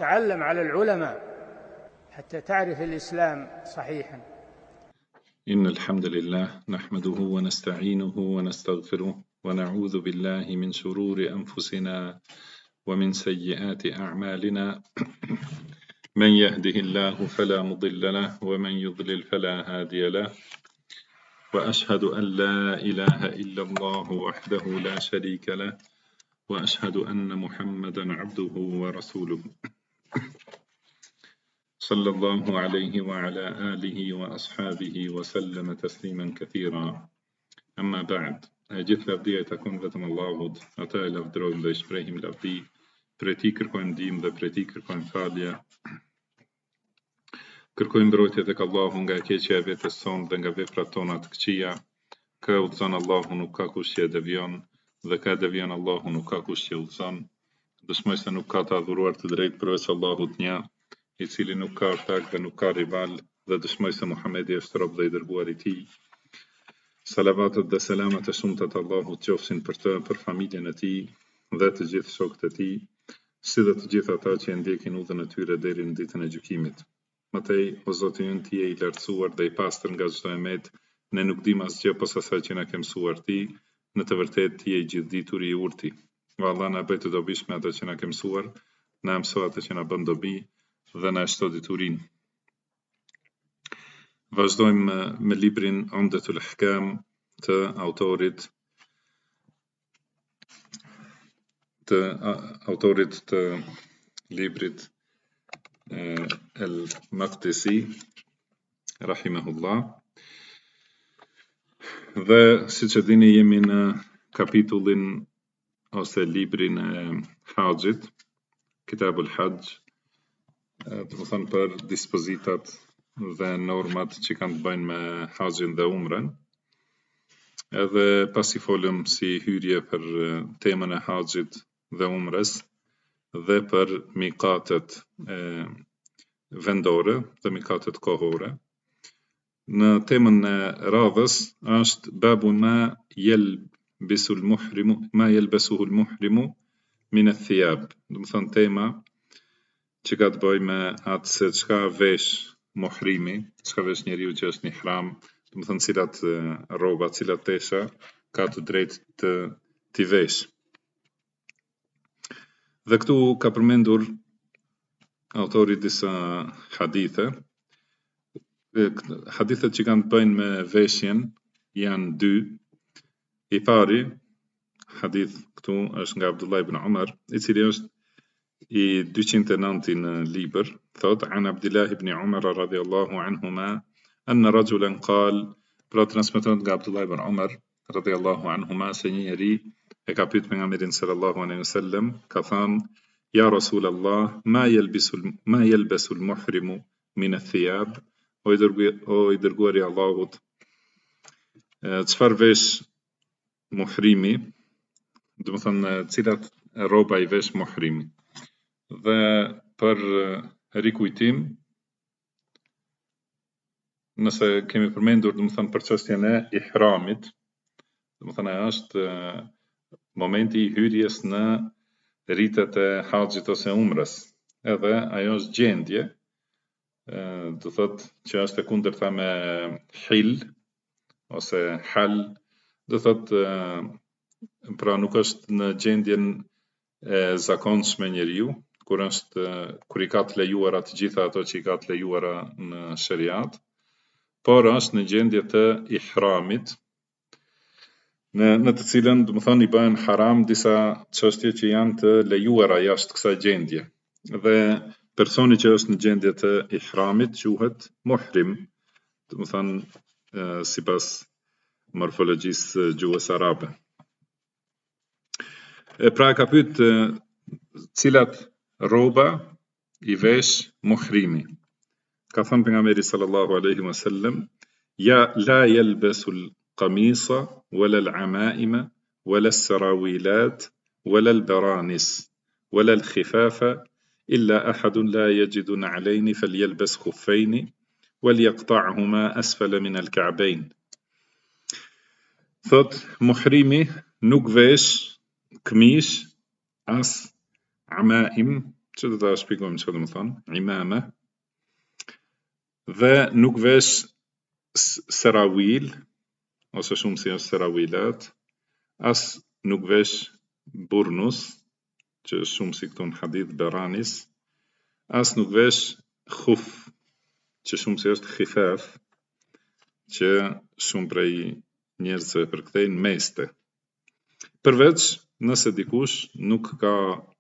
تعلم على العلماء حتى تعرف الإسلام صحيحا. إن الحمد لله نحمده ونستعينه ونستغفره ونعوذ بالله من شرور أنفسنا ومن سيئات أعمالنا من يهده الله فلا مضل له ومن يضلل فلا هادي له وأشهد أن لا إله إلا الله وحده لا شريك له وأشهد أن محمدا عبده ورسوله صلى الله عليه وعلى آله وأصحابه وسلم تسليما كثيرا. أما بعد gjithë lavdia takon vetëm Allahut, ata e lavdrojmë dhe i shprehim lavdi, prej tij kërkojmë ndihmë dhe prej tij kërkojmë falje. Kërkojmë mbrojtje tek Allahu nga e keqja e vetes sonë dhe nga veprat tona të këqija. Ka udhëzon Allahu, nuk ka kush që e devion, dhe ka devion Allahu, nuk ka kush që udhëzon. Dëshmoj se nuk ka të adhuruar të drejtë përveç Allahut një, i cili nuk ka ortak dhe nuk ka rival, dhe dëshmoj se Muhamedi është rob dhe i dërguar i tij. Salavatet dhe selamet e shumta të Allahut qofshin për të, për familjen e tij dhe të gjithë shokët e tij, si dhe të gjithë ata që e ndjekin udhën e tyre deri në ditën e gjykimit. Matej, o Zoti ynë, ti je i lartësuar dhe i pastër nga çdo emet, ne nuk dim asgjë posa asaj që na ke mësuar ti, në të vërtetë ti je i gjithdituri i urti. O Allah, na bëj të dobishme ato që na ke mësuar, na mëso ato që na bën dobi dhe na shto diturinë. Vazhdojmë me librin Umdatul Ahkam të autorit të librit El-Maqdisi rahimahullah. Dhe siç e dini, jemi në kapitullin ose librin e Haxhit, Kitabul Hajj, do të thonë për dispozitat dhe normat që kanë të bëjnë me Haxhin dhe Umrën. Edhe pasi folëm si hyrje për temën e Haxhit dhe Umrës dhe për mikatet vendore dhe mikatet kohore. Në temën e radhës është babu ma yelbasuhu al-muhrimu min ath-thiyab. Do të thonë tema që ka të bëjë me atë se çka vesh muhrimi, çka vesh njeriu që është në ihram, do të thonë cilat rroba, cilat tesha ka të drejtë të t'i vesh. Dhe këtu ka përmendur autori disa hadithe. Hadithet që kanë të bëjnë me veshjen janë dy. I pari hadith këtu është nga Abdullah ibn Umar, i cili është i 209 në libër, thot an Abdullah ibn Umar radhiyallahu anhuma anna rajulan qal, pra transmeton nga Abdullah ibn Umar radhiyallahu anhuma se një njeri e ka pyet pejgamberin sallallahu alaihi wasallam, ka thënë: Ja Rasulullah, ma yelbasu al-muhrimu min ath-thiyab? O i dërguari i Allahut, çfarë vesh muhrimi? Do të thonë cilat rroba i vesh muhrimi? Dhe për rikujtim, nëse kemi përmendur, do të thonë për çështjen e ihramit, do të thonë është momenti i hyrjes në ritet e Haxhit ose Umrës. Edhe ajo është gjendje, do thotë që është e kundërta me hil ose hal, do thotë pra nuk është në gjendjen e zakonshme njeriu, kur i ka të lejuara të gjitha ato që i ka të lejuara në shariat, por është në gjendje të ihramit, në të cilën, do të thonë, i bëhen haram disa çështje që janë të lejuara jashtë kësaj gjendje. Dhe personi që është në gjendje të ihramit quhet muhrim, do të thonë sipas morfologjisë gjuhës arabe. Pra ka pyet cilat rroba i vesh muhrimi. Ka thënë pejgamberi sallallahu alaihi wasallam: Ja la yalbasu al-qamisa wala al-amaima wala as-sarawilat wala al-baranis wala al-khifafa illa ahadun la yajidu na'alayn falyalbas khuffayn walyaqta'huma asfala min al-ka'bayn. Thot muhrimi nuk vesh këmish as amaim, që do ta shpjegojmë çfarë do të thonë, imame, dhe nuk vesh serawil, ose shumë si është serawilat, as nuk vesh burnus, që është shumë si këtu në hadith beranis, as nuk vesh khuf, që shumë si është khifaf, që shumë prej njerëzve përkthejnë meste. Përveç nëse dikush nuk ka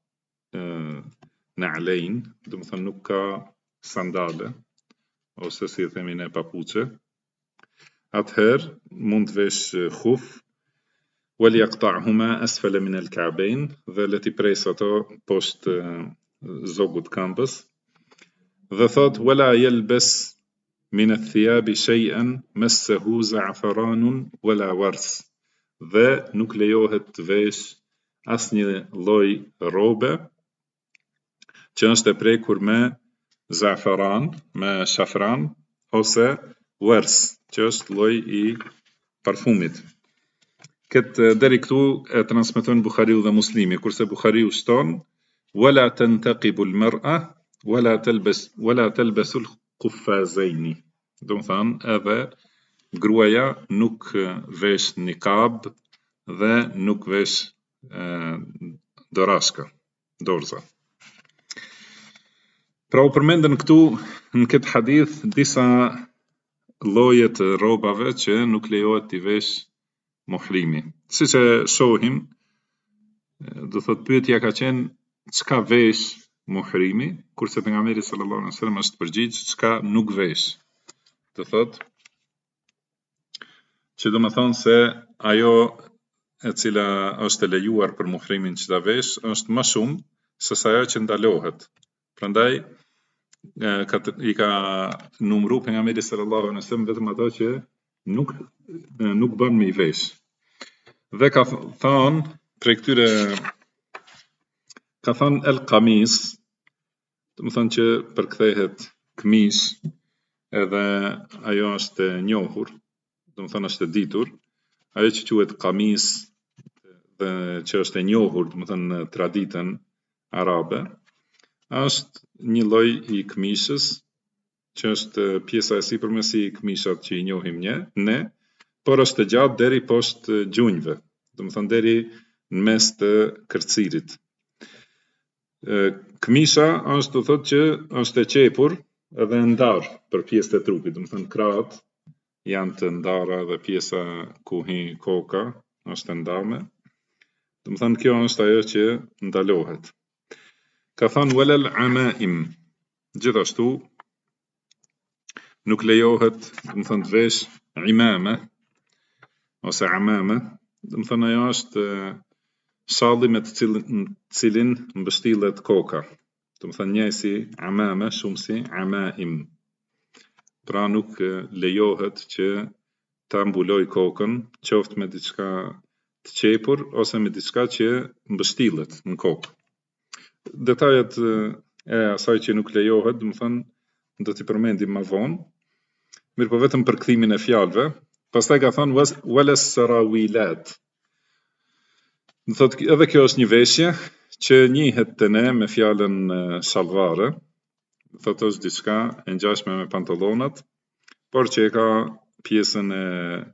na'lein, do të thonë nuk ka sandale, ose si e themi ne papuçe, atëherë mund të vesh khuf, وليقطعهما أسفل من الكعبين dhe le t'i presë ato poshtë zogut këmbës dhe thot ولا يلبس من الثياب شيئا مسه زعفران ولا ورس dhe nuk lejohet të vesh asnjë lloj rrobe që është e prekur me zaferan, me shafran ose wers, që është lloj i parfumit. Këtë deri këtu e transmeton Buhariu dhe Muslimi, kurse Buhariu shton ولا تنتقب المرأة ولا تلبس القفازين. Do të thonë edhe gruaja nuk vesh niqab dhe nuk vesh dorashka, dorza. Pra u përmendën këtu në këtë hadith disa lloje të rrobave që nuk lejohet t'i vesh muhrimi. Siç e shohim, do thot pyetja ka qenë çka vesh muhrimi, kurse pejgamberi sallallahu alaihi wasallam është përgjigj çka nuk vesh. Do thot që do të thonë se ajo e cila është e lejuar për muhrimin që ta vesh është më shumë se sa ajo që ndalohet. Prandaj i ka numëru pejgamberi sallallahu alaihi wasallam vetëm ato që nuk bën me i vesh. Dhe ka thënë prej këtyre ka thënë el qamis, do të thonë që përkthehet këmish, edhe ajo është e njohur, do të thonë është e ditur, ajo që quhet qamis dhe që është e njohur, do të thonë në traditën arabe, është një lloj i këmishës që është pjesa e sipërme si këmishat që i njohim ne, por është e gjatë deri poshtë gjunjëve, do të thonë deri në mes të kërcirit. Këmisha është, do thotë që është e qepur edhe e ndarë për pjesët e trupit, do të thonë krahët janë të ndara dhe pjesa ku hi koka është e ndarme. Do të thonë kjo është ajo që ndalohet. Ka thënë walal amaim, gjithashtu nuk lejohet, do të thonë të vesh imame ose amame, do të thonë ajo është shalli me të cilin mbështillet koka. Do të thonë njësi amame, shumë si amaim. Pra nuk lejohet që ta mbuloj kokën, qoftë me diçka të qepur ose me diçka që mbështillet në kokë. Detajet e asaj që nuk lejohet, do të thonë do t'i përmendim më vonë. Mirë po vetëm për kthimin e fjalëve, pastaj ka thënë walas sarawilat. Do thotë edhe kjo është një veshje që njihet te ne me fjalën shalvare. Do thotë është diçka e ngjashme me pantallonat, por që e ka pjesën e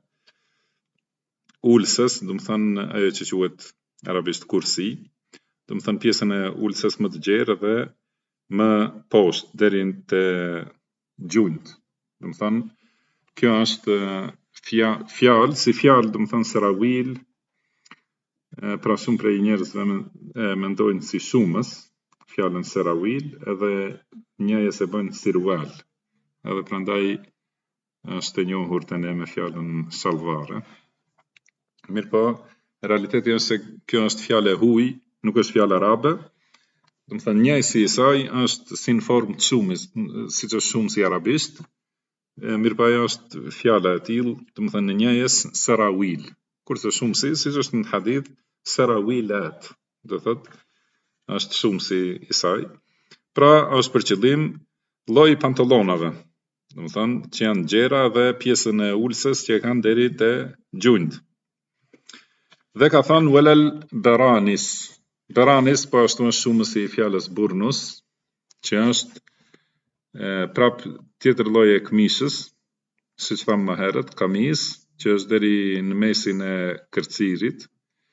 ulsës, do të thonë ajo që quhet arabisht kursi, do të thonë pjesën e ulsës më të gjerë dhe më poshtë deri te gjunjt. Do të thonë kjo është fjalë, si fjalë, do të thonë serawil, pra shumë prej njerëzve mendojnë si shumës fjalën serawil, edhe njëjës e bën sirwal. Edhe prandaj është e njohur te ne me fjalën shalvare. Mirë po, realiteti është se kjo është fjalë e huaj, nuk është fjalë arabe. Do të thënë njëjsi i saj është si në formë të shumës, siç është shumë si arabisht. Mirë po ajo është fjala e tillë, do të thënë njëjës serawil. Kurse shumësi, siç është në hadith, serawilat, do thotë është shumësi i saj. Pra është për qëllim lloji i pantallonave, do të thonë që janë gjera dhe pjesën e ulsës që e kanë deri te gjunjt. Dhe ka thënë walal baranis, Baranis, po ashtu është shumës i fjalës burnus, që është prap tjetër lloj e këmishës, siç thamë më herët, kamis, që është deri në mesin e kërcirit,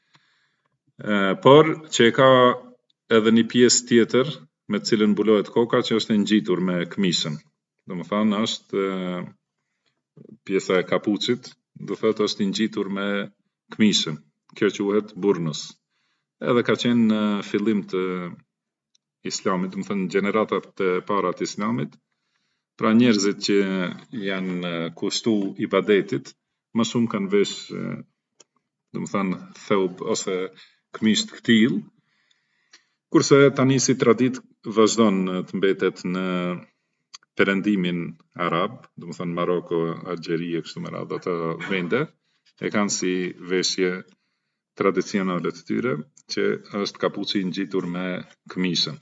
por që e ka edhe një pjesë tjetër me të cilën mbulohet koka që është e ngjitur me këmishën. Domethënë është pjesa e kapuçit, do thotë është i ngjitur me këmishën. Kjo quhet burnus. Edhe ka qenë në fillim të Islamit, do të thënë gjeneratat e para të Islamit, pra njerëzit që janë kushtu ibadetit, më shumë kanë vesh, do të thënë thëub ose këmishë të këtillë, kurse tani si traditë vazhdon të mbetet në perëndimin arab, do të thënë Maroko, Algjerie, kështu me radhë ato vende, e kanë si veshje tradicionale të tyre, që është kapuçi i ngjitur me këmishën.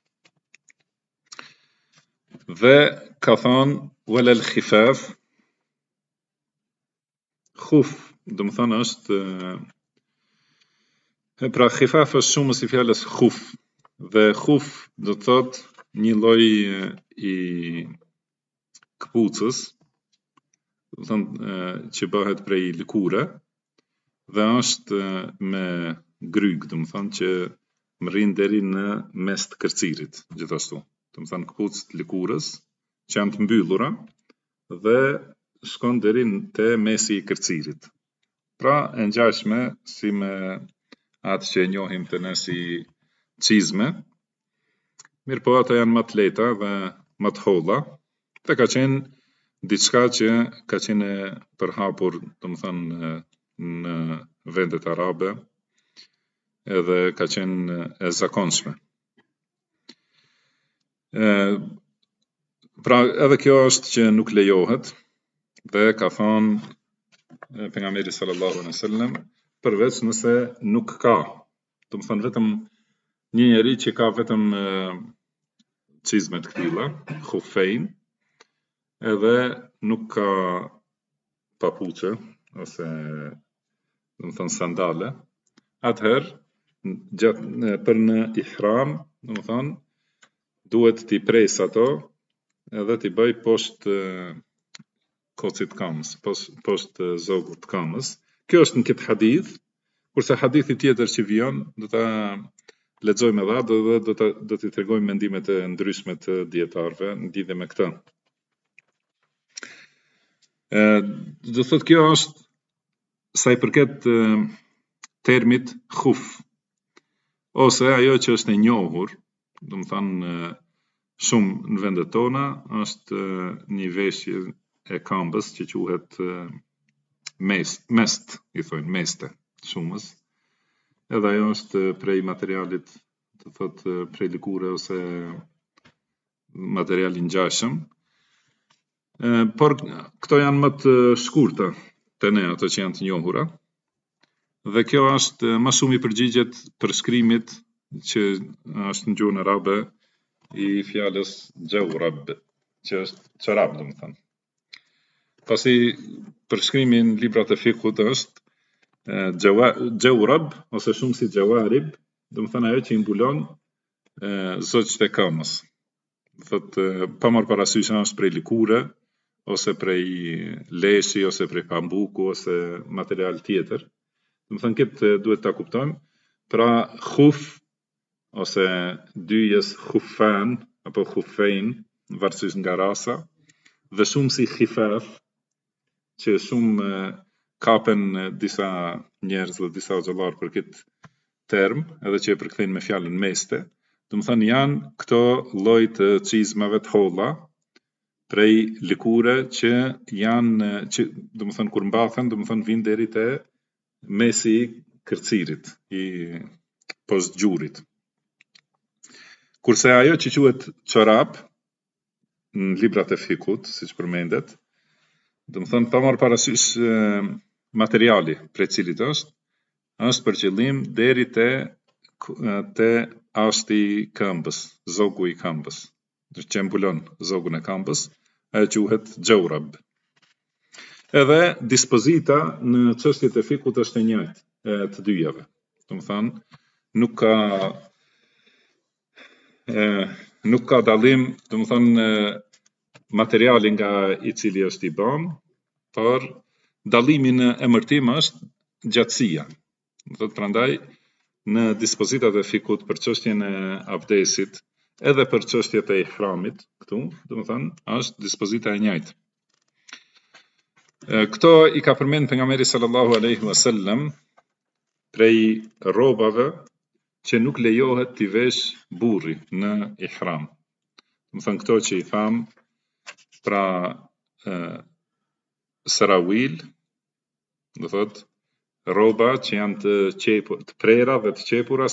Dhe ka thonë walal khifaf, khuf, do të thonë është pra khifaf është shumës i fjalës khuf, dhe khuf do të thotë një lloj i këpucës, do të thonë që bëhet prej lëkure, dhe është me gryg, do të thonë që rrin deri në mes të kërcirit, gjithashtu. Do të thonë këpucë të lëkurës që janë të mbyllura dhe shkon deri te mesi i kërcirit. Pra e ngjashme si me atë që e njohim të ne si çizme, mirë po ato janë më të lehta dhe më të holla, dhe ka qenë diçka që ka qenë përhapur, do të thonë në vendet arabe, edhe ka qenë e zakonshme. Pra edhe kjo është që nuk lejohet, dhe ka thonë pejgamberi sallallahu alaihi wasallam, përveç nëse nuk ka, do të thonë vetëm një njeri që ka vetëm çizme të këtilla, khufejn, edhe nuk ka papuçe ose do të thonë sandale, atëherë për në ihram, do të thonë duhet t'i pres ato edhe t'i bëj poshtë kocit kamës, poshtë zogut kamës. Kjo është në këtë hadith, kurse hadithi tjetër që vjen, do ta lexojmë edhe dhe do t'i tregojmë mendimet e ndryshme të dietarëve në lidhje me këtë. Do thotë kjo është sa i përket termit khuf, ose ajo që është e njohur, do të thonë shumë në vendet tona, është një veshje e këmbës që quhet mest, i thonë meste, shumës. Edhe ajo është prej materialit, do thotë prej lëkure ose material i ngjashëm. Por këto janë më të shkurta te ne, ato që janë të njohura. Dhe kjo është më shumë i përgjigjet përshkrimit që është në gjuhën arabe i fjalës jawrab, që është çorap, do të thonë. Pasi përshkrimi në librat e fikut është jawrab ose shumë si jawarib, do të thonë ajo që i mbulon zogjt e këmbës. Thotë pa marrë parasysh është prej lëkure ose prej leshi ose prej pambuku ose material tjetër. Do të thonë këtë duhet ta kuptojmë. Pra khuf ose dyjes khufan apo khufein, varësisht nga rasa, dhe shumë si khifaf, që shumë kapen disa njerëz dhe disa xhallar për këtë term, edhe që e përkthejnë me fjalën meste. Do të thonë janë këto lloj të çizmave të holla prej lëkure që janë, që do të thonë kur mbathen, do të thonë vijnë deri te mesi i kërcirit, i poshtë gjurit. Kurse ajo që quhet çorap në librat e fikut, siç përmendet, do të thonë pa marrë parasysh materiali prej cilit është për qëllim deri te ashti i këmbës, zogu i këmbës, që mbulon zogun e këmbës, ajo quhet jawrab. Edhe dispozita në çështjet e fikut është e njëjtë, e të dyjave. Do të thonë nuk ka dallim, domethënë materiali nga I cili është I bën, por dallimi në emërtim është gjatësia. Do thotë prandaj në dispozitat e fikut për çështjen e abdesit, edhe për çështjet e ihramit, këtu, domethënë është dispozita e njëjtë. Këto I ka përmend pejgamberi sallallahu alaihi wasallam prej rrobave që nuk lejohet t'i vesh burri në ihram. Domethënë këto që I tham, pra sarawil, do thotë rroba që janë të prera dhe të qepura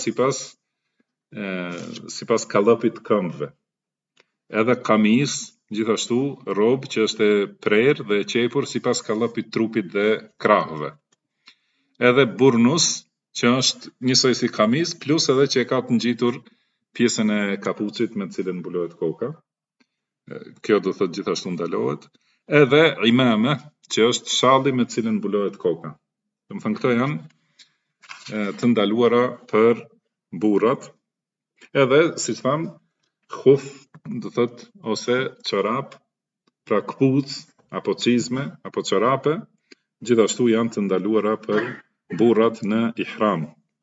sipas kallëpit të këmbëve. Edhe kamis, gjithashtu rrobë që është e prerë dhe e qepur sipas kallëpit të trupit dhe krahëve. Edhe burnus, që është njësoj si kamis, plus edhe që e ka të ngjitur pjesën e kapucit me të cilën mbulohet koka. Kjo do thotë gjithashtu ndalohet. Edhe imame, që është shalli me të cilën mbulohet koka. Domethënë këto janë të ndaluara për burrat. Edhe, siç tham, khuf, do thotë ose çorap, pra këpucë apo çizme apo çorape, gjithashtu janë të ndaluara për burrat në ihram.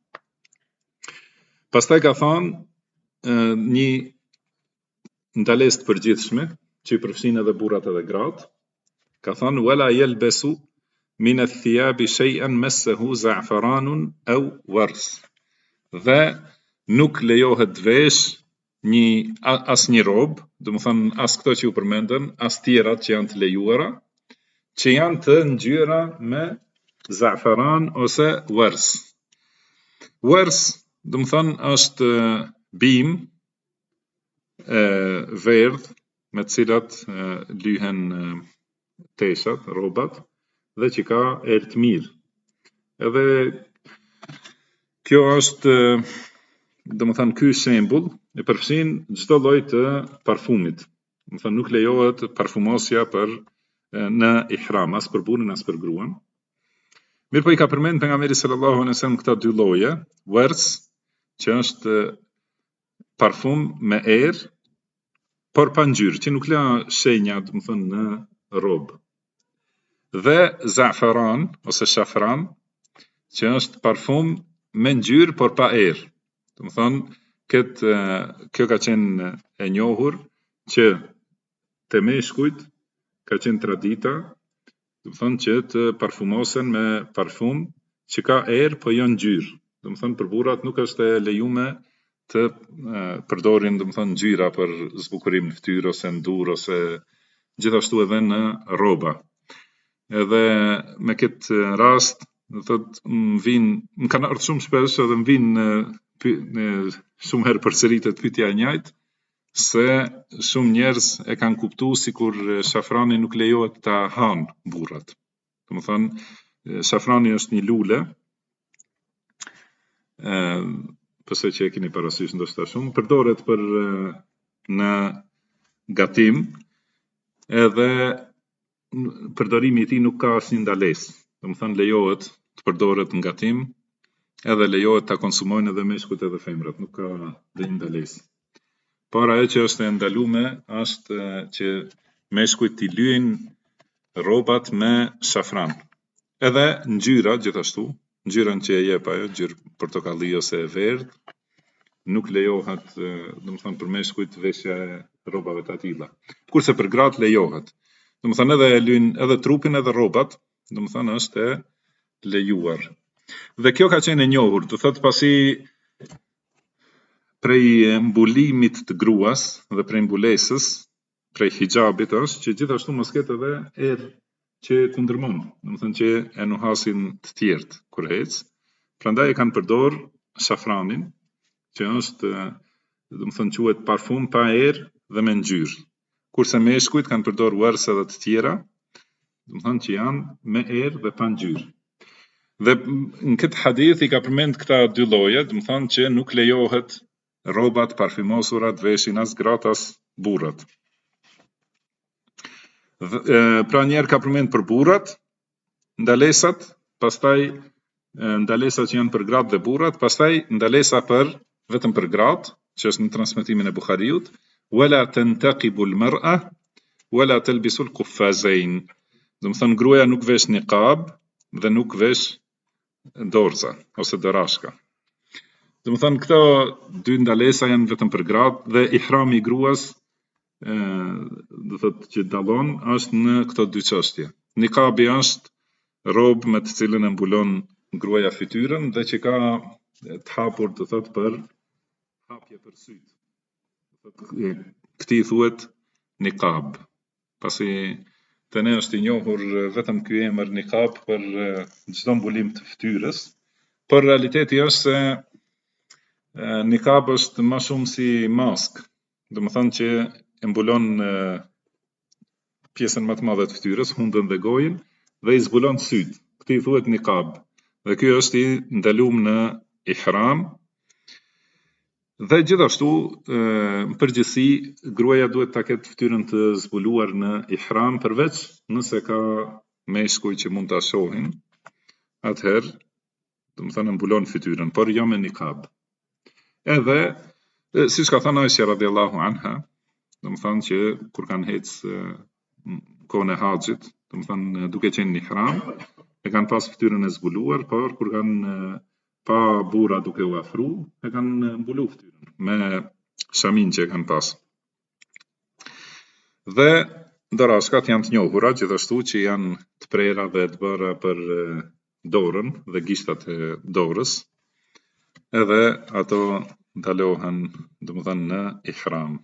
Pastaj ka thënë një ndalesë të përgjithshme, që I përfshin edhe burrat edhe gratë, ka thënë wala yalbasu min ath-thiyabi shay'an massahu za'faranun aw wars. Dhe nuk lejohet të vesh asnjë rrobë, domethënë as këto që u përmendën, as tjerat që janë të lejuara, që janë të ngjyra me za'faran ose wars. Wars, domethënë është bim verdh me të cilat lyhen teshat, rrobat, dhe që ka erë të mirë. Edhe kjo është, domethënë ky shembull e përfshin çdo lloj të parfumit. Domethënë nuk lejohet parfumosja në ihram, as për burrin as për gruan. Mirë po I ka përmend pejgamberi sallallahu alaihi wasallam këta dy lloje, wers, që është parfum me erë, por pa ngjyrë, që nuk la shenja, domethënë në rrobë. Dhe za'faran ose shafran, që është parfum me ngjyrë por pa erë. Domethënë kjo ka qenë e njohur që te meshkujt ka qenë tradita, domethënë që të parfumosen me parfum që ka erë po jo ngjyrë. Domethënë për burrat nuk është e lejuar të përdorin domethënë ngjyra për zbukurim në fytyrë ose në dur ose gjithashtu edhe në rroba. Edhe me këtë rast, do thotë më kanë ardhur shumë shpesh edhe më vinë shumë herë përsëritet pyetja e njëjtë, se shumë njerëz e kanë kuptuar sikur shafrani nuk lejohet ta hanë burrat. Domethënë shafrani është një lule, pse që e keni parasysh ndoshta shumë, përdoret për në gatim, edhe përdorimi I tij nuk ka asnjë ndalesë. Domethënë lejohet të përdoret në gatim, edhe lejohet ta konsumojnë edhe meshkujt edhe femrat, nuk ka ndonjë ndalesë. Por ajo që është e ndaluar është që meshkujt t'i lyejnë rrobat me shafran. Edhe ngjyra gjithashtu, ngjyrën që e jep ajo, ngjyrë portokalli ose e verdhë, nuk lejohet, domethënë për meshkujt veshja e rrobave të atilla. Kurse për gratë lejohet. Domethënë edhe trupin edhe rrobat, domethënë është e lejuar. Dhe kjo ka qenë e njohur, do thotë pasi prej mbulimit të gruas dhe prej mbulesës, prej hijabit është që gjithashtu mos ketë edhe erë që kundërmon, domethënë që e nuhasin të tjerët kur ec. Prandaj e kanë përdor shafranin, që është, domethënë quhet parfum pa erë dhe me ngjyrë. Kurse meshkujt kanë përdor wers edhe të tjera, domethënë që janë me erë dhe pa ngjyrë. Dhe në këtë hadith I ka përmend këta dy lloje, domethënë që nuk lejohet rrobat parfumosura të veshin as gratë as burrat. Pra njerë ka përmend për burrat ndalesat, pastaj ndalesa që janë për gratë dhe burrat, pastaj ndalesa vetëm për gratë, që është në transmetimin e Buhariut, wala tantaqibu al-mar'a wala talbisu al-quffazain. Do të thënë gruaja nuk vesh niqab dhe nuk vesh dorza ose dorashka. Do të thënë këto dy ndalesa janë vetëm për gratë dhe ihrami i gruas do thotë që dallon është në këto dy çështje. Niqabi është robë me të cilën e mbulon gruaja fytyrën dhe që ka të hapur do thotë për hapje për syt. Këtij thuhet niqab. Pasi te ne është i njohur vetëm ky emër niqab për çdo mbulim të fytyrës, por realiteti është se niqab është më shumë si mask. Do të thënë që e mbulon pjesën më të madhe të fytyrës, hundën dhe gojën, dhe i zbulon syt. Këtij thuhet niqab. Dhe ky është i ndaluar në ihram. Dhe gjithashtu, në përgjithësi, gruaja duhet ta ketë fytyrën të zbuluar në ihram, përveç nëse ka meshkuj që mund ta shohin. Atëherë, do të thënë mbulon fytyrën, por jo me niqab. Edhe, siç ka thënë Aisha radhiyallahu anha, do të thënë që kur kanë ecë kohën e haxhit, do të thënë duke qenë në ihram, e kanë pas fytyrën e zbuluar, por kur kanë pa burra duke u afru, e kanë mbulu fytyrën me shamin që e kanë pas. Dhe dorashkat janë të njohura gjithashtu që janë të prera dhe të bëra për dorën dhe gishtat e dorës. Edhe ato ndalohen, domethënë në ihram.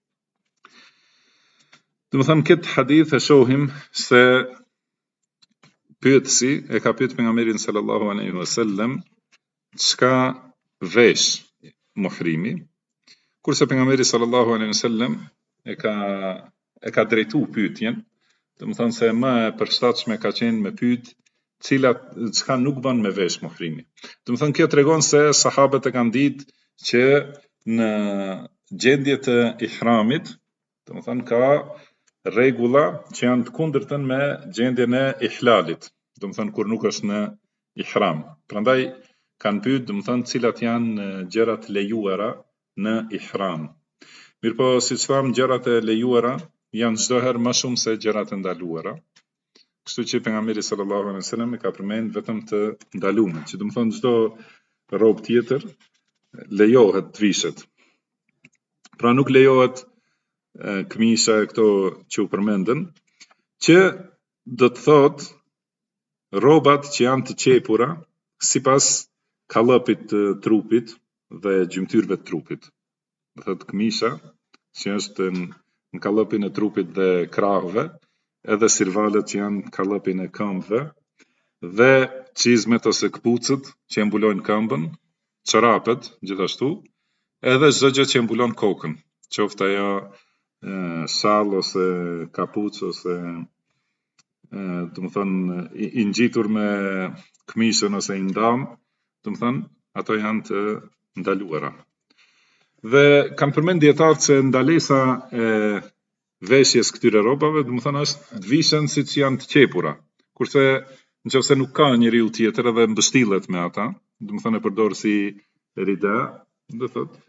Domethënë këtë hadith e shohim se pyetësi e ka pyet pejgamberin sallallahu alaihi wasallam çka vesh muhrimi, kurse pejgamberi sallallahu alaihi wasallam e ka drejtu pyetjen, domethënë se më e përshtatshme ka qenë me pyet çka nuk bën me vesh muhrimi. Domethënë kjo tregon se sahabët e kanë ditë që në gjendje të ihramit, domethënë ka rregulla që janë të kundërtën me gjendjen e ihlalit, domethënë kur nuk është në ihram. Prandaj kanë pyet, domethënë cilat janë gjërat lejuara në ihram. Mirpo siç tham, gjërat e lejuara janë çdo herë më shumë se gjërat e ndaluara. Kështu që pejgamberi sallallahu alaihi wasallam e ka përmend vetëm të ndaluara, që domethënë çdo rrobë tjetër lejohet të vishet. Pra nuk lejohet këmisha e këto që u përmendën, që do të thotë rrobat që janë të qepura sipas kallëpit të trupit dhe gjymtyrëve të trupit. Do thotë këmisha që është në kallëpin e trupit dhe krahëve, edhe sirvalet që janë në kallëpin e këmbëve, dhe çizmet ose kpucët që e mbulojnë këmbën, çorapet gjithashtu, edhe çdo gjë që e mbulon kokën, qoftë ajo shall ose kapuç ose domethënë i ngjitur me këmishën ose i ndam, domethënë ato janë të ndaluara. Dhe kanë përmend dietarët se ndalesa e veshjes këtyre rrobave, domethënë është të vishën siç janë të qepura, kurse nëse nuk ka njeriu tjetër edhe mbështillet me ata, domethënë e përdor si rida, do thotë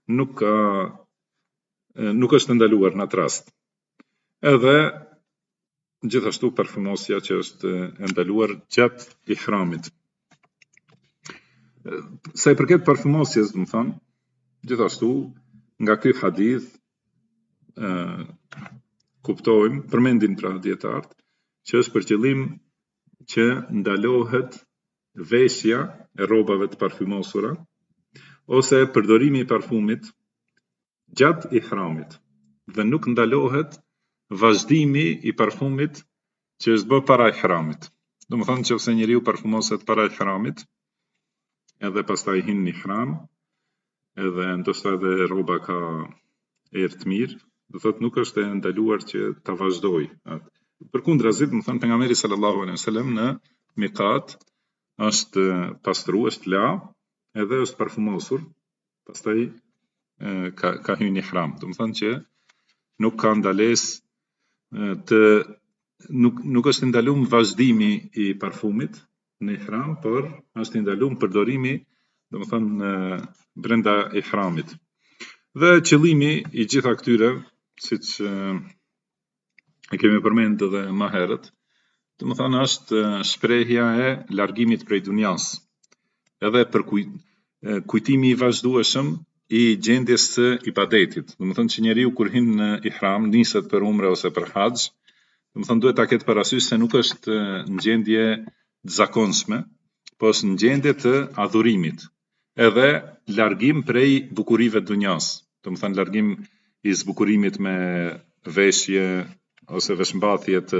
nuk është ndaluar në atë rast. Edhe gjithashtu parfumosja që është e ndaluar gjatë ihramit. Sa i përket parfumosjes, domethënë, gjithashtu nga ky hadith kuptojmë, përmendin pra dietarët, që është për qëllim që ndalohet veshja e rrobave të parfumosura ose përdorimi i parfumit gjatë ihramit, dhe nuk ndalohet vazhdimi i parfumit që është bë para ihramit. Domethënë nëse njeriu parfumoset para ihramit, edhe pastaj hyn në ihram, edhe ndoshta edhe rroba ka erë të mirë, do thotë nuk është e ndaluar që ta vazhdoj atë. Përkundrazi, domethënë pejgamberi sallallahu alaihi wasallam në miqat është pastru, është la, edhe është parfumosur, pastaj ka hyrë në ihram. Domethënë që nuk ka ndalesë nuk është ndaluar vazhdimi i parfumit në ihram, por është i ndaluar përdorimi, domethënë brenda ihramit. Dhe qëllimi i gjitha këtyre, siç e kemi përmendur edhe më herët, domethënë është shprehja e largimit prej dunjas, edhe për kujtimi i vazhdueshëm i gjendjes së ibadetit. Domethënë që njeriu kur hyn në ihram, niset për umre ose për haxh, domethënë duhet ta ketë parasysh se nuk është në gjendje të zakonshme, po është në gjendje të adhurimit, edhe largim prej bukurive të dunjas. Domethënë largim i zbukurimit me veshje ose veshmbathje të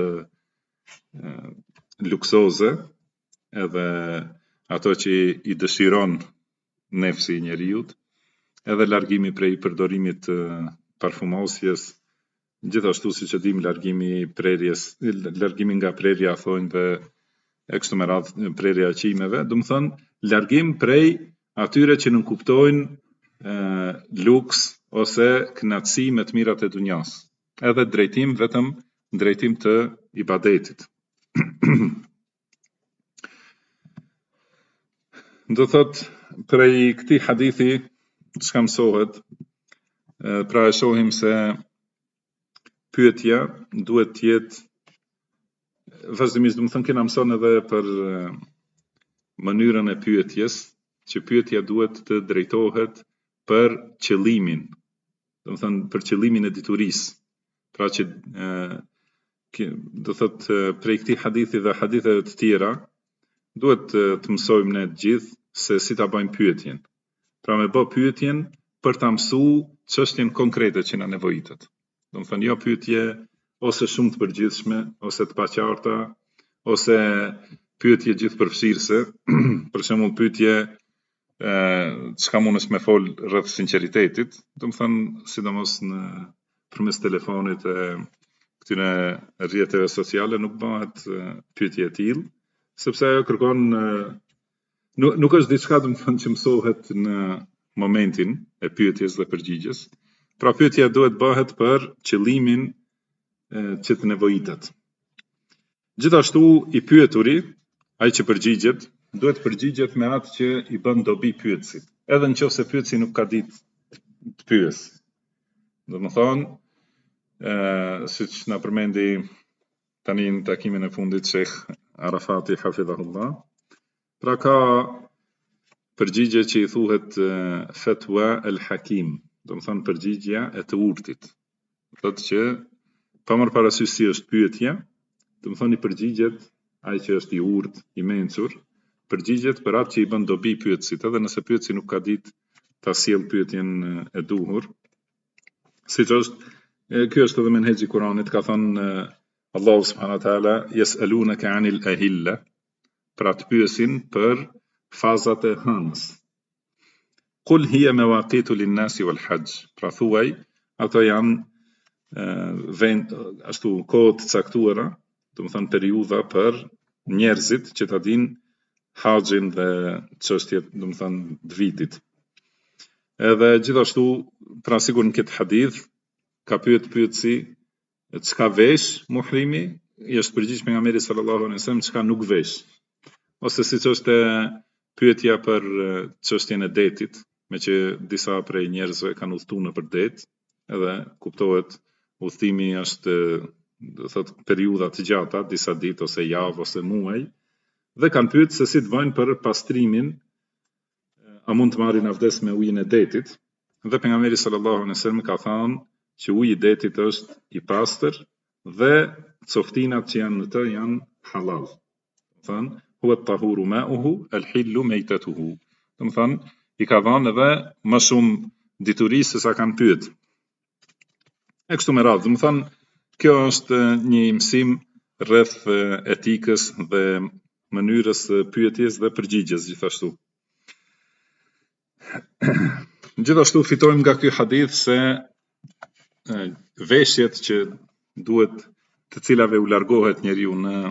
luksoze, edhe ato që i dëshiron nefsi i njeriut, edhe largimi prej përdorimit të parfumosjes, gjithashtu siç e dim largimi nga prerja thonë dhe e kështu me radhë prerja e qimeve, domethënë largim prej atyre që nuk kuptojnë luks ose kënaqësi me të mirat e dunjas, edhe drejtim të ibadetit. Do thot prej këtij hadithi çka mësohet, pra e shohim se pyetja duhet të jetë vazhdimisht, domethënë kena mëson edhe për mënyrën e pyetjes, që pyetja duhet të drejtohet për qëllimin, domethënë për qëllimin e diturisë. Pra që do thot prej këtij hadithi dhe haditheve të tjera duhet të mësojmë ne të gjithë se si ta bëjmë pyetjen. Pra me bë pyetjen për ta mësuar çështjen konkrete që na nevojitet. Domethënë jo pyetje ose shumë të përgjithshme, ose të paqarta, ose pyetje gjithëpërfshirëse, për shembull pyetje çka mundesh me fol rreth sinqeritetit, domethënë sidomos përmes telefonit e këtyre rrjeteve sociale nuk bëhet pyetje e tillë, sepse ajo kërkon nuk është diçka domethënë që mësohet në momentin e pyetjes dhe përgjigjes. Pra pyetja duhet bëhet për qëllimin që të nevojitet. Gjithashtu i pyeturi, ai që përgjigjet, duhet përgjigjet me atë që i bën dobi pyetësit, edhe nëse pyetësi nuk ka ditë të pyes. Domethënë, siç na përmendi tani në takimin e fundit Sheikh Arafati hafidhahullah, pra ka përgjigje që i thuhet fatwa al-hakim, domethënë përgjigja e të urtit. Thotë që pa marrë parasysh si është pyetja, domethënë i përgjigjet ai që është i urtë, i mençur, përgjigjet për atë që i bën dobi pyetësit, edhe nëse pyetësi nuk ka ditë ta sjellë pyetjen e duhur. Siç është, ky është edhe menhexhi i Kuranit, ka thënë Allahu subhanahu wa taala yes'alunaka 'anil ahilla, pra të pyesin për fazat e hënës. Qul hiya mawaqitu lin-nasi wal-hajj, pra thuaj ato janë ashtu kohë të caktuara, domethënë periudha për njerëzit që ta dinë haxhin dhe çështjet domethënë të vitit. Edhe gjithashtu, pra sigur në këtë hadith ka pyetësi çka vesh muhrimi, i është përgjigj pejgamberi sallallahu alaihi wasallam çka nuk vesh. Ose siç është pyetja për çështjen e detit, me që disa prej njerëzve kanë udhëtuar nëpër det, edhe kuptohet udhëtimi është do thot periudha të gjata, disa ditë ose javë ose muaj, dhe kanë pyetur se si të bëjnë për pastrimin, a mund të marrin avdes me ujin e detit, dhe pejgamberi sallallahu alaihi wasallam ka thënë që uji i detit është i pastër dhe coftinat që janë në të janë halal. Thënë huwa at-tahuru ma'uhu al-hillu maytatuhu. Domethënë i ka dhënë edhe më shumë dituri se sa kanë pyet. E kështu me radhë, domethënë kjo është një mësim rreth etikës dhe mënyrës pyetjes dhe përgjigjes gjithashtu. Gjithashtu fitojmë nga ky hadith se veshjet që duhet, të cilave u largohet njeriu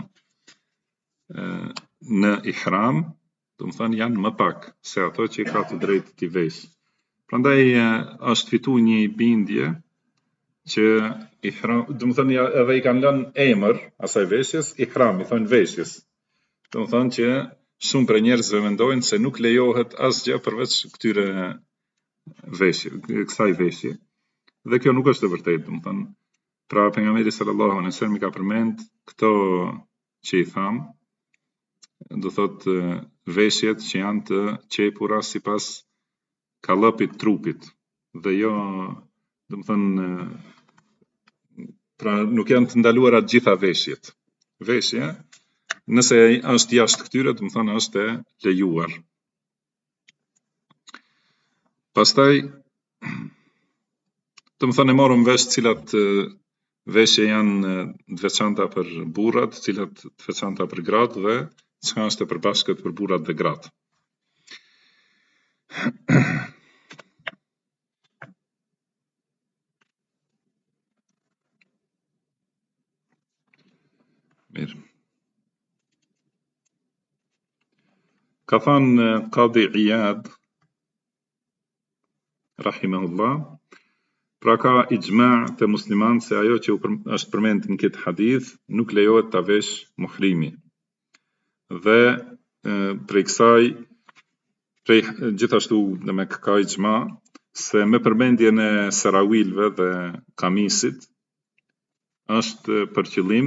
në ihram, domethënë janë më pak se ato që ka të drejtë t'i vesh. Prandaj është fituar një bindje që ihram, domethënë edhe i kanë lënë emër asaj veshjes, ihram, i thonë veshjes. Do të thonë që shumë për njerëzve mendojnë se nuk lejohet asgjë përveç këtyre kësaj veshje. Dhe kjo nuk është e vërtetë, do të thonë. Pra pejgamberi sallallahu alaihi wasallam ka përmend këto që i tham, do thotë veshjet që janë të qepura sipas kallëpit trupit dhe jo, do të thonë, pra nuk janë të ndaluara të gjitha veshjet. Veshja, nëse është jashtë këtyre, do të thonë është e lejuar. Pastaj, do të thonë e morëm vesh cilat veshje janë të veçanta për burrat, cilat të veçanta për gratë dhe çka është e përbashkët për burrat dhe gratë. Mirë. Ka thënë Qadi Iyad rahimahullah, pra ka ijma të muslimanë se ajo që është përmendur në këtë hadith nuk lejohet ta vesh muhrimi. Dhe prej kësaj, gjithashtu me ka ijma se me përmendjen e saravilve dhe kamisit është për qëllim,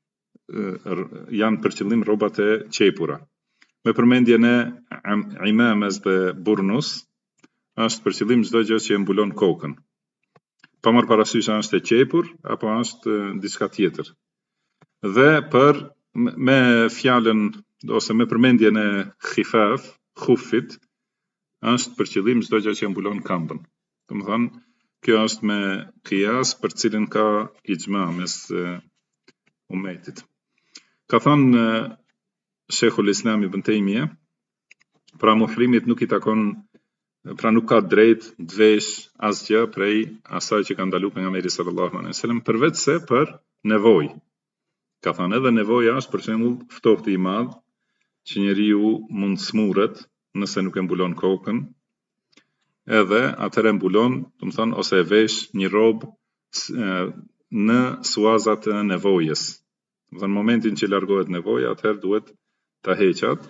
janë për qëllim rrobat e qepura. Me përmendjen e imames dhe burnus është për qëllim çdo gjë që e mbulon kokën. Pa marrë parasysh a është e qepur apo është diçka tjetër. Dhe për me fjalën ose me përmendjen e khifaf, khufit, është për qëllim çdo gjë që e mbulon këmbën. Domethënë, kjo është me qiyas për cilën ka ijma mes ummetit. Ka thënë Sheikhul Islam Ibn Taymija, pra muhrimit nuk i takon, pra nuk ka drejt të vesh asgjë prej asaj që ka ndaluar pejgamberi sallallahu alaihi wasallam, përveç se për nevojë. Ka thënë edhe nevoja është për shembull ftofti i madh që njeriu mund smurret nëse nuk e mbulon kokën, edhe atëherë mbulon, do të thonë, ose e vesh një robë në suazat e nevojës. Do të thonë, në momentin që largohet nevoja, atëherë duhet ta heqat.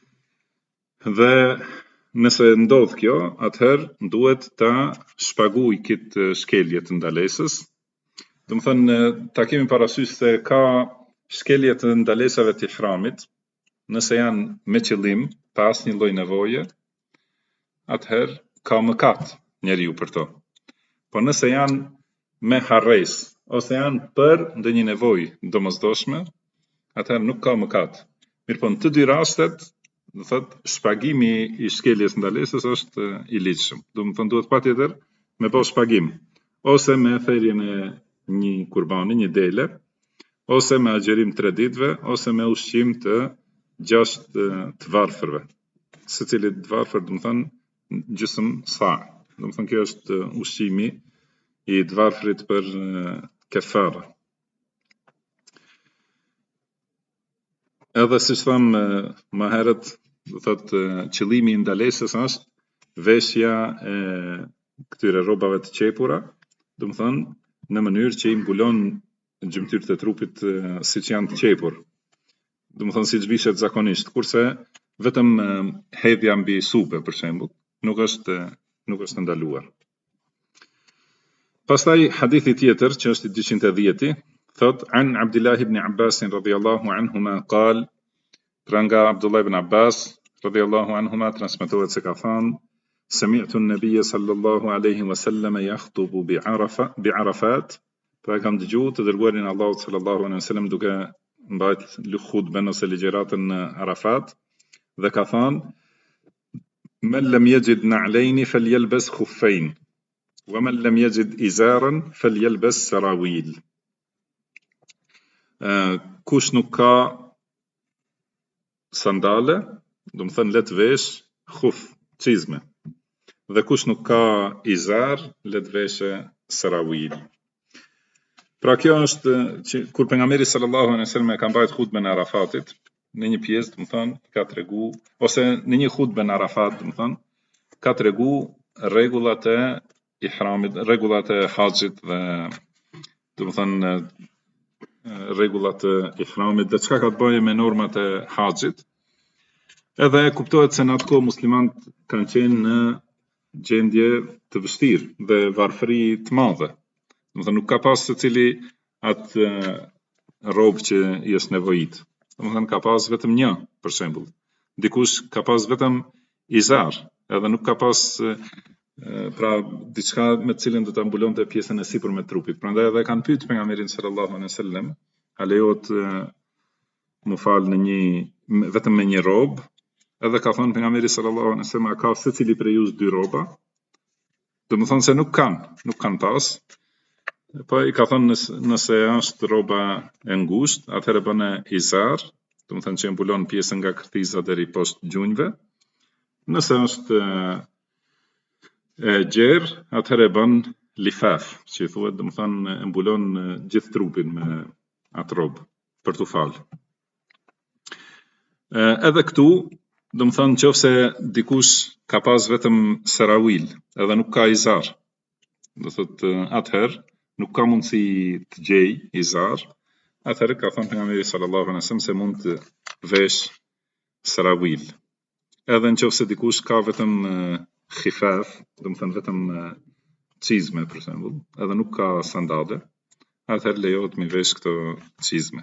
Dhe nëse ndodh kjo, atëherë duhet ta shpaguaj këtë shkelje të ndalesës. Do të thonë, ta kemi parasysh se ka shkelje të ndalesave të ihramit, nëse janë me qëllim, pa asnjë lloj nevoje, atëherë ka mëkat njeriu për to. Po nëse janë me harres ose janë për ndonjë nevojë domosdoshme, atëherë nuk ka mëkat. Mirpo në të dy rastet, do thotë, shpagimi i shkeljes ndalesës është i ligjshëm. Do të thonë, duhet patjetër me pas shpagim, ose me therrjen e një kurbani, një dele, ose me agjerim 3 ditëve, ose me ushqim të 6 të varfërve. Secilit të varfër, do të thonë, gjysmë sa. Do të thonë, kjo është ushqimi i të varfrit për kefara. Edhe si thamë më herët, do thotë, qëllimi i ndalesës është veshja e këtyre rrobave të qepura, do të thonë, në mënyrë që i mbulon gjymtyrët e trupit siç janë të qepur. Do të thonë, siç vishet zakonisht, kurse vetëm hedhja mbi supe për shembull, nuk është ndaluar. Pastaj hadithi tjetër që është i 210, thot an Abdullah ibn Abbas radhiyallahu anhuma qal, pra nga Abdullah ibn Abbas radhiyallahu anhuma transmetohet se ka thënë, sami'tu an-nabiy sallallahu alaihi wasallam yakhutubu bi Arafat, pra kam dëgjuar të dërguarin Allahut sallallahu alaihi wasallam duke mbajtur khutbën ose ligjëratën në Arafat, dhe ka thënë men lam yajid na'layn falyalbas khuffayn wa man lam yajid izaran falyalbas sarawil. Kush nuk ka sandale, do të thënë le të vesh khuf, çizme. Dhe kush nuk ka izar, le të veshë sarawil. Pra kjo është që kur pejgamberi sallallahu alaihi wasallam e ka mbajtur hutbën e Arafatit, në një pjesë, do të thonë, ka tregu, ose në një hutbë në Arafat, do të thonë, ka tregu rregullat e ihramit, rregullat e haxhit dhe, do të thonë, rregullat e ihramit dhe çka ka të bëjë me normat e haxhit. Edhe kuptohet se në atë kohë muslimanët kanë qenë në gjendje të vështirë dhe varfëri të madhe. Domethënë nuk ka pas secili atë rrobë që i është nevojit. Domethënë ka pas vetëm një, për shembull. Dikush ka pas vetëm izar, edhe nuk ka pas pra diçka me të cilën do ta mbulonte pjesën e sipërme të trupit. Prandaj edhe kanë pyetur pejgamberin sallallahu alaihi wasallam, a lejohet më fal në vetëm me një rrobë? Edhe ka thënë pejgamberi sallallahu alaihi wasallam, a ka secili prej jush dy rroba? Domethënë se nuk kanë pas. Po i ka thënë nëse është rroba e ngushtë, atëherë bën izar, domethënë që mbulon pjesën nga kërthiza deri poshtë gjunjëve. Nëse është e gjerë, atëherë bën lifaf, që i thuhet, domethënë e mbulon gjithë trupin me atë rrobë për t'u falë. Edhe këtu, domethënë nëse dikush ka pas vetëm serawil, edhe nuk ka izar, do thotë atëherë nuk ka mundësi të gjej izar, atëherë ka thënë pejgamberi sallallahu alaihi wasallam se mund të vesh serawil. Edhe nëse dikush ka vetëm khifaf, domethënë vetëm çizme për shembull, edhe nuk ka sandale, atëherë lejohet mi vesh këto çizme.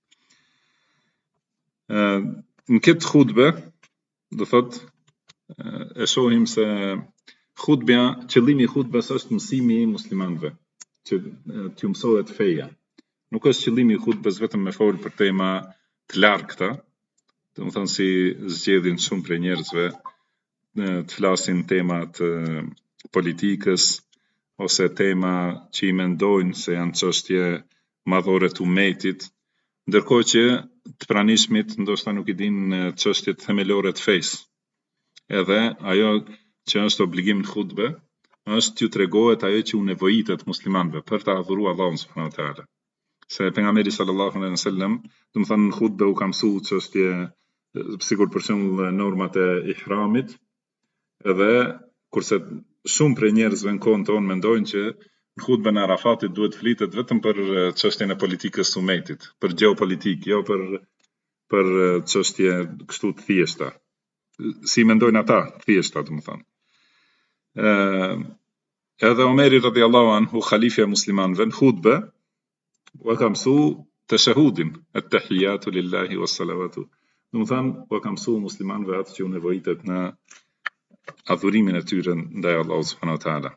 Në këtë hutbe, do thotë, e shohim se qëllimi i hutbes është mësimi i muslimanëve, që t'ju mësohet feja. Nuk është qëllimi i hutbes vetëm me folë për tema të largëta, domethënë si zgjedhin shumë prej njerëzve të flasin tema të politikës ose tema që i mendojnë se janë çështje madhore të umetit, ndërkohë që të pranishmit ndoshta nuk i dinë çështjet themelore të fesë. Edhe ajo që është obligim në hutbe është t'ju tregohet ajo që u nevojitet muslimanëve për ta adhuruar Allahun subhanahu wa taala. Se pejgamberi sallallahu alaihi wasallam, domethënë në hutbe u ka mësuar çështje sikur për shembull normat e ihramit, edhe kurse shumë prej njerëzve në kohën tonë mendojnë që në hutben e Arafatit duhet flitet vetëm për çështjen e politikës së umetit, për gjeopolitikë, jo për çështje kështu të thjeshta. Si mendojnë ata, thjeshta domethënë. Edhe Omeri radhiyallahu anhu, khalifja e muslimanëve, në hutbe u ka mësuar tashahudin, at-tahiyatu lillahi was-salawatu. Domethënë u ka mësuar muslimanëve atë që u nevojitet në adhurimin e tyre ndaj Allahut subhanahu wa taala.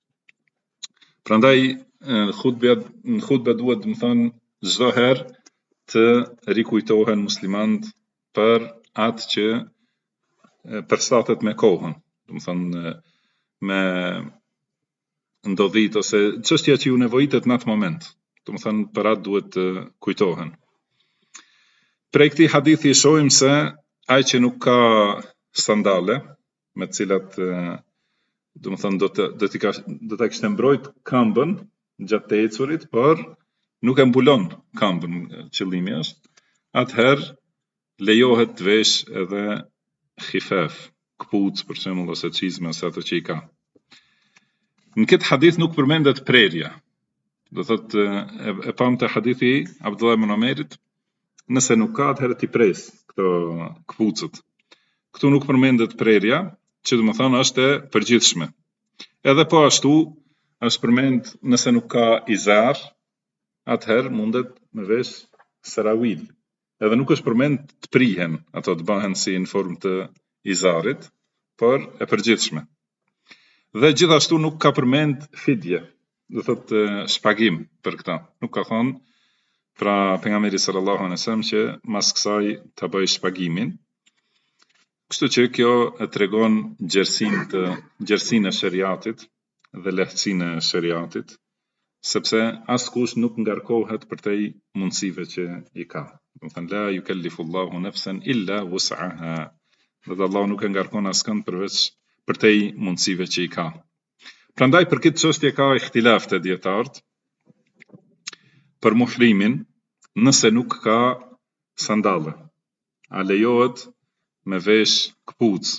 Prandaj në hutbe duhet domethënë çdo herë të rikujtohen muslimanët për atë që përshtatet me kohën, domethënë me ndodhit ose çështja që ju nevojitet në atë moment, domethënë për atë duhet të kujtohen. Prej këtij hadithi shohim se ai që nuk ka sandale, me të cilat domethënë do ta kishte mbrojt këmbën gjatë të ecurit, por nuk e mbulon këmbën, qëllimi është, atëherë lejohet të vesh edhe khifaf, këpucë për shembull ose çizme ose ato që i ka. Në këtë hadith nuk përmendet prerja. Do thotë e pam te hadithi Abdullah ibn Omerit, nëse nuk ka atëherë ti pres këto këpucët. Këtu nuk përmendet prerja, që domethënë është e përgjithshme. Edhe po ashtu është përmend nëse nuk ka izar, atëherë mundet me vesh serawil. Edhe nuk është përmend të prihen, ato të bëhen si në formë të izarit, por e përgjithshme. Dhe gjithashtu nuk ka përmend fidje, do thotë shpagim për këta. Nuk ka thonë pra pejgamberi sallallahu alaihi wasallam që mas kësaj ta bëj shpagimin. Kështu që kjo e tregon gjersinë e shariatit dhe lehtësinë e shariatit, sepse askush nuk ngarkohet përtej mundësive që i ka. Domethënë la yukellifullahu nafsan illa wus'aha. Dhe Allahu nuk e ngarkon askënd përveç përtej mundësive që i ka. Prandaj për këtë çështje ka ihtilaf të dietarët për muhrimin, nëse nuk ka sandalle, a lejohet me vesh këpucë,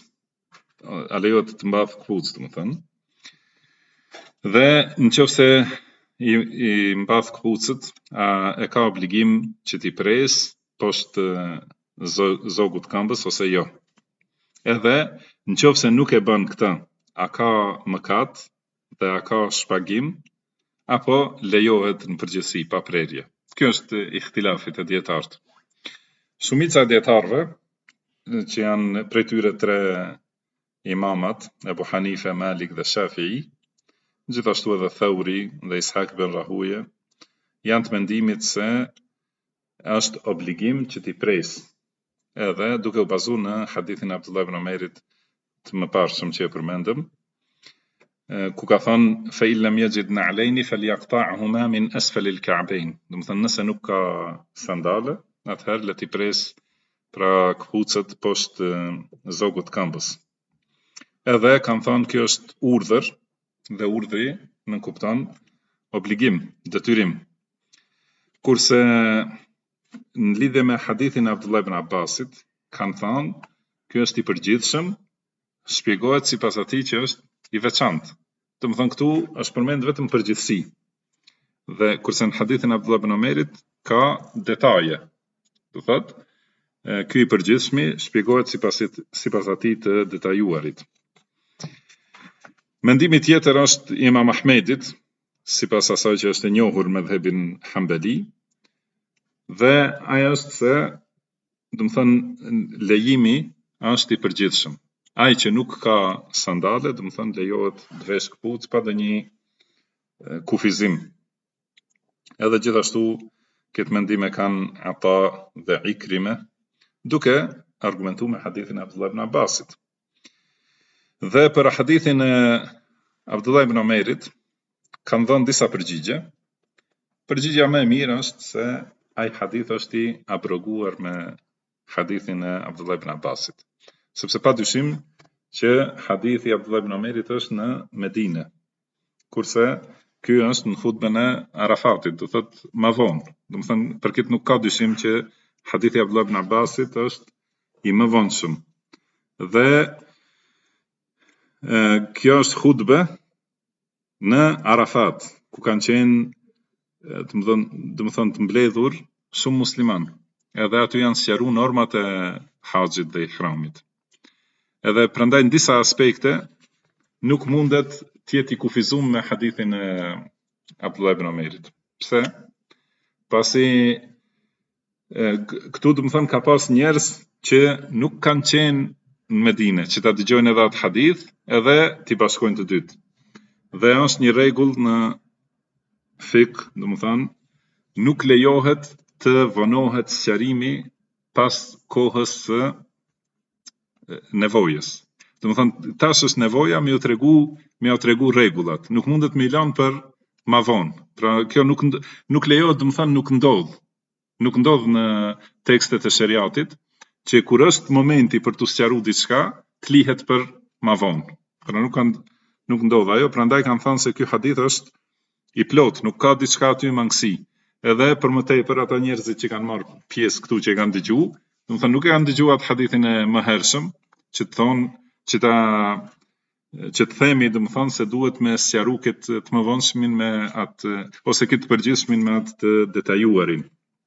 a lejohet të mbath këpucë, domethënë. Dhe nëse i mbath këpucët, e ka obligim që t'i presë poshtë zogut këmbës ose jo. Edhe në qoftë se nuk e bën këtë, a ka mëkat dhe a ka shpagim, apo lejohet në përgjithësi pa prerje. Kjo është ihtilafi të dietarëve. Shumica e dietarëve që janë prej tyre 3 imamat, Ebu Hanife, Malik dhe Shafi'i, gjithashtu edhe Thauri dhe Ishaq ben Rahuje, janë të mendimit se është obligim që t'i presë, edhe duke u bazuar në hadithin e Abdullah ibn Omerit të mëparshëm që e përmendëm, ku ka thënë fa in lam yajid na'laini falyaqta'huma min asfal al-ka'bayn. Do të thënë nëse nuk ka sandale, atëherë le t'i presë pra këpucët poshtë zogut këmbës. Edhe kanë thënë kjo është urdhër, dhe urdhri nuk kupton obligim, detyrim. Kurse në lidhje me hadithin e Abdullah ibn Abbasit, kanë thënë ky është i përgjithshëm, shpjegohet sipas atij që është i veçantë. Do të thënë këtu është përmend vetëm përgjithësi. Dhe kurse në hadithin e Abdullah ibn Omerit ka detaje. Do thotë ky i përgjithshmi shpjegohet sipas atij të detajuarit. Mendimi tjetër është Imam Ahmedit, sipas asaj që është e njohur me dhëbin Hambeli, dhe ajo është se, do të thënë lejimi është i përgjithshëm. Ai që nuk ka sandale, do të thënë lejohet të vesh këpucë pa ndonjë kufizim. Edhe gjithashtu këtë mendime kanë Ata dhe Ikrime, duke argumentuar me hadithin e Abdullah ibn Abbasit. Dhe për hadithin e Abdullah ibn Omerit kanë dhënë disa përgjigje. Përgjigjja më e mirë është se ai hadith është i abroguar me hadithin e Abdullah ibn Abbasit. Sepse padyshim që hadithi i Abdullah ibn Omerit është në Medinë, kurse ky është në hutbën e Arafatit, do thotë më vonë. Do të thënë për këtë nuk ka dyshim që hadithi i Abdullah ibn Abbasit është i më vonshëm. Dhe kjo është hutbë në Arafat, ku kanë qenë do të thënë të mbledhur shumë musliman. Edhe aty janë sqaruar normat e haxhit dhe ihramit. Edhe prandaj në disa aspekte nuk mundet të jetë i kufizuar me hadithin e Abdullah ibn Omerit. Pse? Pasi këtu do të thënë ka pas njerëz që nuk kanë qenë në Medinë, që ta dëgjojnë edhe atë hadith, edhe t'i bashkojnë të dytë. Dhe është një rregull në fik, do të thënë, nuk lejohet të vonohet sqarimi pas kohës së nevojës. Do të thënë, tash është nevoja me u tregu rregullat. Nuk mundet me lënë për ma vonë. Pra kjo nuk lejohet, do të thënë, nuk ndodh. Nuk ndodh në tekstet e shariatit që kur është momenti për të sqaruar diçka, të lihet për ma vonë. Pra nuk ndodh ajo, prandaj kanë thënë se ky hadith është i plot, nuk ka diçka aty mangësi. Edhe për më tepër ata njerëzit që kanë marrë pjesë këtu që e kanë dëgjuar, do të thënë nuk e kanë dëgjuar atë hadithin e mëhershëm, që të thonë që të themi, do të thonë se duhet me sqaru këtë të mëvonshmin me atë ose këtë të përgjithshmin me atë të detajuarin.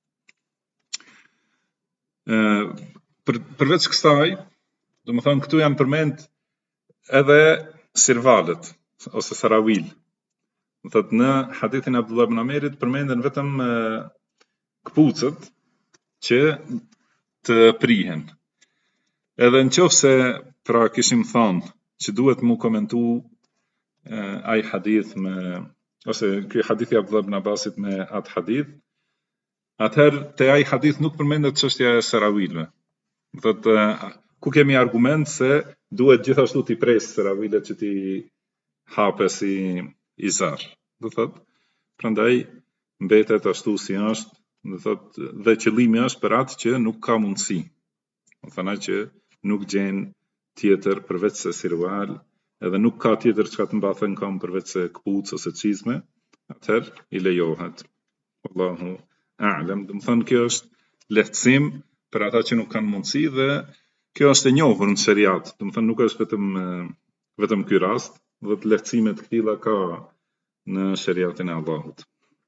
Përveç kësaj, do të thonë këtu janë përmend edhe sirvalet ose sarawil. Do thotë në hadithin e Abdullah ibn Omerit përmenden vetëm këpucët që të prihen. Edhe nëse pra kishim thënë që duhet mu komentu ai hadith ose ky hadith i Abdullah ibn Abbasit me atë hadith, atëherë te ai hadith nuk përmendet çështja e saravilëve. Do thotë ku kemi argument se duhet gjithashtu t'i presë saravilet që t'i hape si izar. Do thotë, prandaj mbetet ashtu si është, do thotë dhe qëllimi është për atë që nuk ka mundësi. Do thënë që nuk gjen tjetër përveç se sirval, edhe nuk ka tjetër çka të mbathën kam përveç se këpucë ose çizme, atëherë i lejohet. Allahu a'lam. Do të thënë kjo është lehtësim për ata që nuk kanë mundësi dhe kjo është e njohur në shariat. Do të thënë nuk është vetëm ky rast, dhe të lehtësimet këtilla ka në shariatin e Allahut.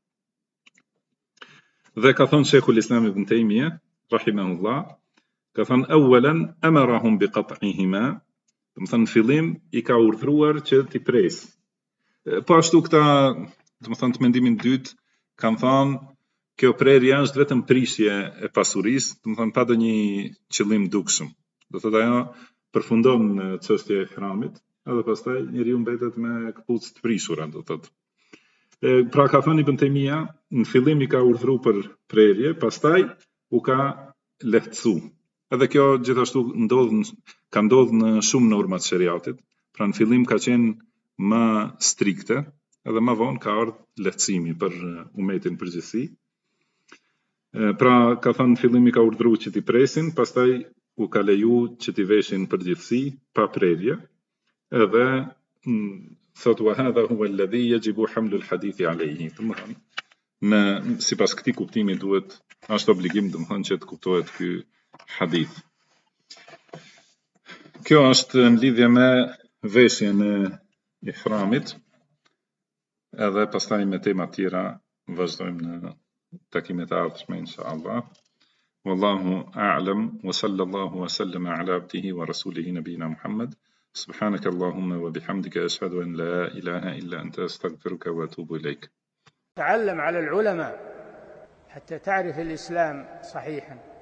Dhe ka thënë Sheikhul Islam Ibn Taymija, rahimahullah, ka thënë awalan amarahum bi qat'ihima, do të thënë në fillim i ka urdhëruar që t'i presë. Po ashtu këta, do të thënë të mendimin dytë, kanë thënë kjo prerje është vetëm prishje e pasurisë, do të thënë pa ndonjë qëllim dukshëm. Do thotë ajo përfundon në çështje e ihramit, edhe pastaj njeriu mbetet me këpucë të prishura, do thotë. Pra ka thënë Ibn Taymija, në fillim i ka urdhëruar për prerje, pastaj u ka lehtësu. Edhe kjo gjithashtu ka ndodhur në shumë norma të shariatit. Pra në fillim ka qenë më strikte, edhe më vonë ka ardhur lehtësimi për umetin përgjithësi. Pra ka thënë në fillim i ka urdhëruar që t'i presin, pastaj u ka leju që t'i veshin përgjithësi pa prerje. Edhe thot wa hadha huwa alladhi yajibu hamlu alhadithi alayhi. Domethënë sipas këtij kuptimi duhet është obligim domethënë që të kuptohet ky hadith. Kjo është në lidhje me veshjen e ihramit. Edhe pastaj me tema tjera vazhdojmë në takimet e ardhshme inshallah. Wallahu a'lam wa sallallahu wa sallama ala abdihi wa rasulihi nabina Muhammad. سبحانك اللهم وبحمدك أشهد أن لا إله إلا أنت أستغفرك وأتوب إليك. تعلم على العلماء حتى تعرف الإسلام صحيحا.